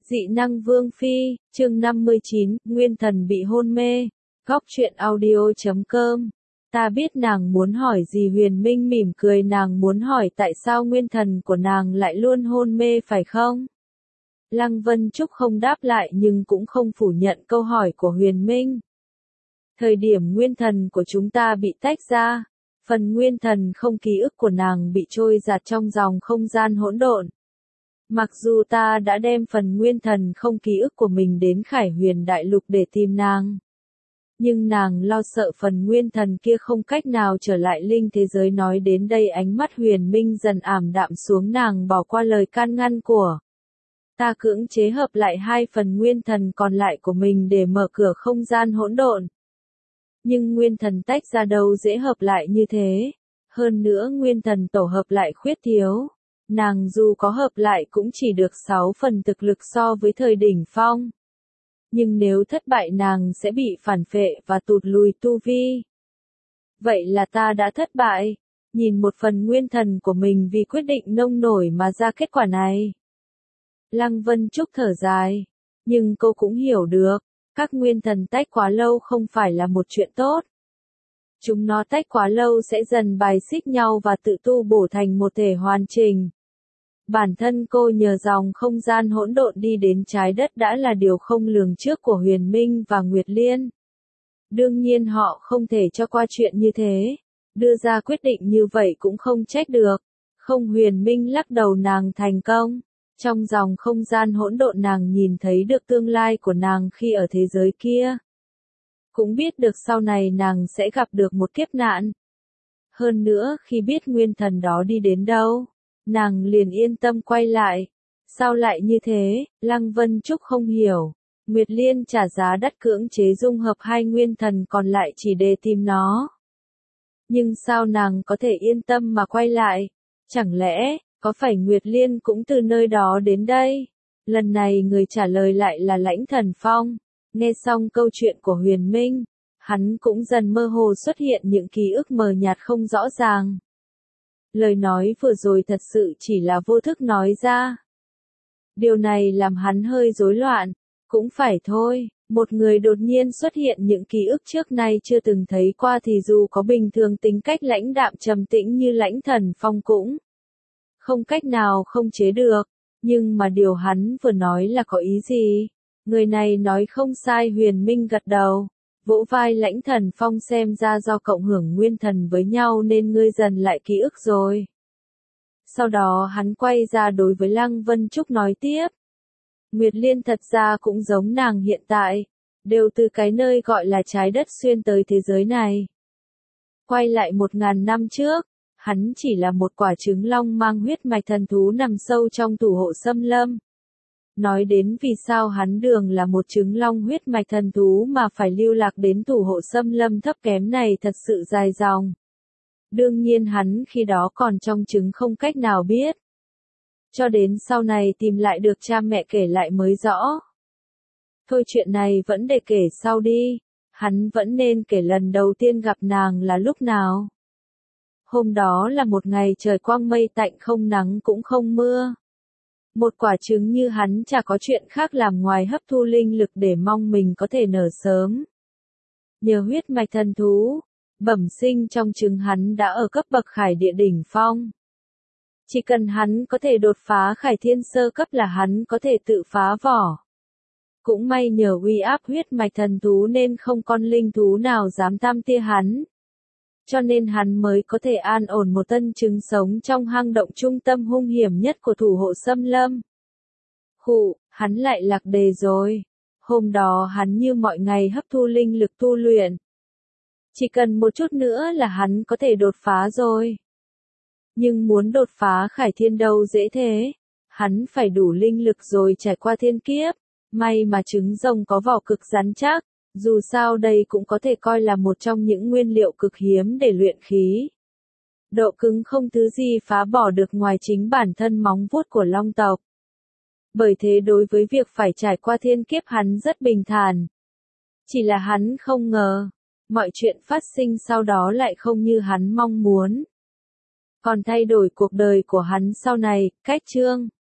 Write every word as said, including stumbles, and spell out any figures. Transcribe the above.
Dị năng Vương Phi, chương năm mươi chín, Nguyên Thần bị hôn mê. Góc truyện audio chấm com. Ta biết nàng muốn hỏi gì. Huyền Minh mỉm cười, nàng muốn hỏi tại sao nguyên thần của nàng lại luôn hôn mê phải không? Lăng Vân Trúc không đáp lại nhưng cũng không phủ nhận câu hỏi của Huyền Minh. Thời điểm nguyên thần của chúng ta bị tách ra, phần nguyên thần không ký ức của nàng bị trôi giạt trong dòng không gian hỗn độn. Mặc dù ta đã đem phần nguyên thần không ký ức của mình đến Khải Huyền Đại Lục để tìm nàng, nhưng nàng lo sợ phần nguyên thần kia không cách nào trở lại linh thế giới. Nói đến đây ánh mắt Huyền Minh dần ảm đạm xuống, nàng bỏ qua lời can ngăn của ta, cưỡng chế hợp lại hai phần nguyên thần còn lại của mình để mở cửa không gian hỗn độn. Nhưng nguyên thần tách ra đâu dễ hợp lại như thế, hơn nữa nguyên thần tổ hợp lại khuyết thiếu. Nàng dù có hợp lại cũng chỉ được sáu phần thực lực so với thời đỉnh phong. Nhưng nếu thất bại nàng sẽ bị phản phệ và tụt lùi tu vi. Vậy là ta đã thất bại. Nhìn một phần nguyên thần của mình vì quyết định nông nổi mà ra kết quả này. Lăng Vân Trúc thở dài. Nhưng cô cũng hiểu được, các nguyên thần tách quá lâu không phải là một chuyện tốt. Chúng nó tách quá lâu sẽ dần bài xích nhau và tự tu bổ thành một thể hoàn chỉnh. Bản thân cô nhờ dòng không gian hỗn độn đi đến trái đất đã là điều không lường trước của Huyền Minh và Nguyệt Liên. Đương nhiên họ không thể cho qua chuyện như thế. Đưa ra quyết định như vậy cũng không trách được. Không, Huyền Minh lắc đầu, nàng thành công. Trong dòng không gian hỗn độn nàng nhìn thấy được tương lai của nàng khi ở thế giới kia. Cũng biết được sau này nàng sẽ gặp được một kiếp nạn. Hơn nữa khi biết nguyên thần đó đi đến đâu, nàng liền yên tâm quay lại. Sao lại như thế? Lăng Vân Trúc không hiểu. Nguyệt Liên trả giá đắt cưỡng chế dung hợp hai nguyên thần còn lại chỉ để tìm nó. Nhưng sao nàng có thể yên tâm mà quay lại? Chẳng lẽ, có phải Nguyệt Liên cũng từ nơi đó đến đây? Lần này người trả lời lại là Lãnh Thần Phong. Nghe xong câu chuyện của Huyền Minh, hắn cũng dần mơ hồ xuất hiện những ký ức mờ nhạt không rõ ràng. Lời nói vừa rồi thật sự chỉ là vô thức nói ra. Điều này làm hắn hơi rối loạn. Cũng phải thôi, một người đột nhiên xuất hiện những ký ức trước nay chưa từng thấy qua thì dù có bình thường tính cách lãnh đạm trầm tĩnh như Lãnh Thần Phong cũng không cách nào không chế được. Nhưng mà điều hắn vừa nói là có ý gì? Người này nói không sai. Huyền Minh gật đầu, vỗ vai Lãnh Thần Phong, xem ra do cộng hưởng nguyên thần với nhau nên ngươi dần lại ký ức rồi. Sau đó hắn quay ra đối với Lăng Vân Trúc nói tiếp. Nguyệt Liên thật ra cũng giống nàng hiện tại, đều từ cái nơi gọi là trái đất xuyên tới thế giới này. Quay lại một ngàn năm trước, hắn chỉ là một quả trứng long mang huyết mạch thần thú nằm sâu trong thủ hộ xâm lâm. Nói đến vì sao hắn đường là một trứng long huyết mạch thần thú mà phải lưu lạc đến thủ hộ xâm lâm thấp kém này thật sự dài dòng. Đương nhiên hắn khi đó còn trong trứng không cách nào biết. Cho đến sau này tìm lại được cha mẹ kể lại mới rõ. Thôi chuyện này vẫn để kể sau đi. Hắn vẫn nên kể lần đầu tiên gặp nàng là lúc nào. Hôm đó là một ngày trời quang mây tạnh, không nắng cũng không mưa. Một quả trứng như hắn chả có chuyện khác làm ngoài hấp thu linh lực để mong mình có thể nở sớm. Nhờ huyết mạch thần thú, bẩm sinh trong trứng hắn đã ở cấp bậc Khải Địa đỉnh phong. Chỉ cần hắn có thể đột phá Khải Thiên sơ cấp là hắn có thể tự phá vỏ. Cũng may nhờ uy áp huyết mạch thần thú nên không con linh thú nào dám tam tia hắn. Cho nên hắn mới có thể an ổn một tân trứng sống trong hang động trung tâm hung hiểm nhất của thủ hộ xâm lâm. Khụ, hắn lại lạc đề rồi. Hôm đó hắn như mọi ngày hấp thu linh lực tu luyện. Chỉ cần một chút nữa là hắn có thể đột phá rồi. Nhưng muốn đột phá Khải Thiên đâu dễ thế. Hắn phải đủ linh lực rồi trải qua thiên kiếp. May mà trứng rồng có vỏ cực rắn chắc. Dù sao đây cũng có thể coi là một trong những nguyên liệu cực hiếm để luyện khí. Độ cứng không thứ gì phá bỏ được ngoài chính bản thân móng vuốt của long tộc. Bởi thế đối với việc phải trải qua thiên kiếp hắn rất bình thản. Chỉ là hắn không ngờ, mọi chuyện phát sinh sau đó lại không như hắn mong muốn. Còn thay đổi cuộc đời của hắn sau này, cách chương.